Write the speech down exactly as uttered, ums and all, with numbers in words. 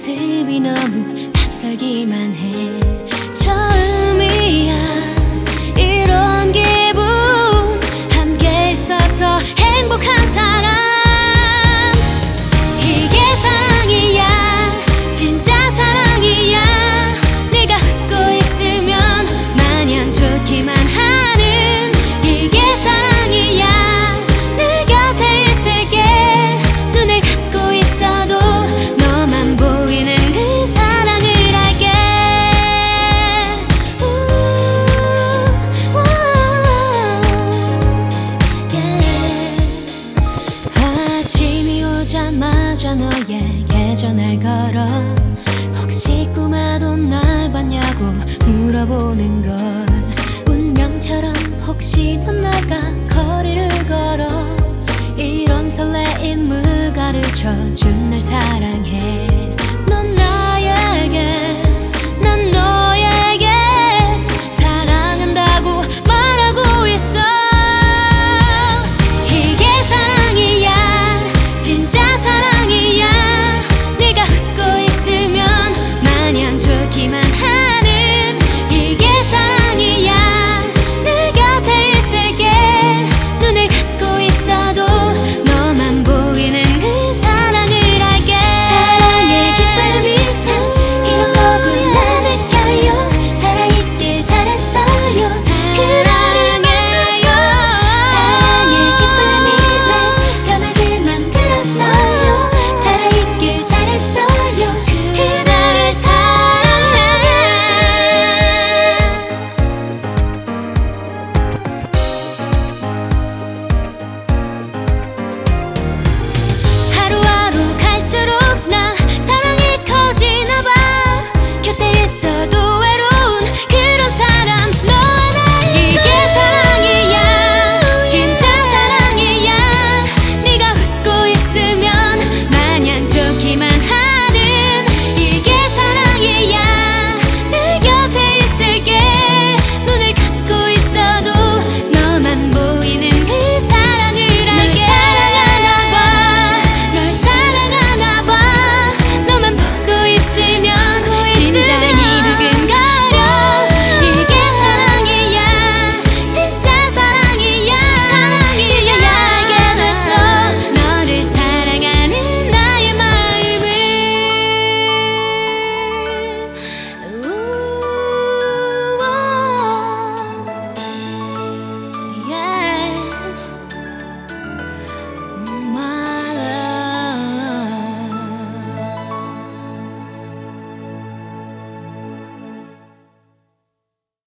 모습이 너무 낯설기만 해. 처음이야 이런 기분, 함께 있어서 행복한 사람. 이게 사랑이야, 진짜 사랑이야. 네가 웃고 있으면 마냥 좋기만 하는 이게 사랑이야. 내 곁에 있을게. 눈을 감고 있어도 너만 보이는 그 사랑을 알게. 아침이 오자마자 너에게 전화를 걸어 혹시 꿈에도 날 봤냐고 물어보는 걸. 운명처럼 혹시 만날까 거리를 걸어 이런 설레임을 가르쳐준 날 사랑해.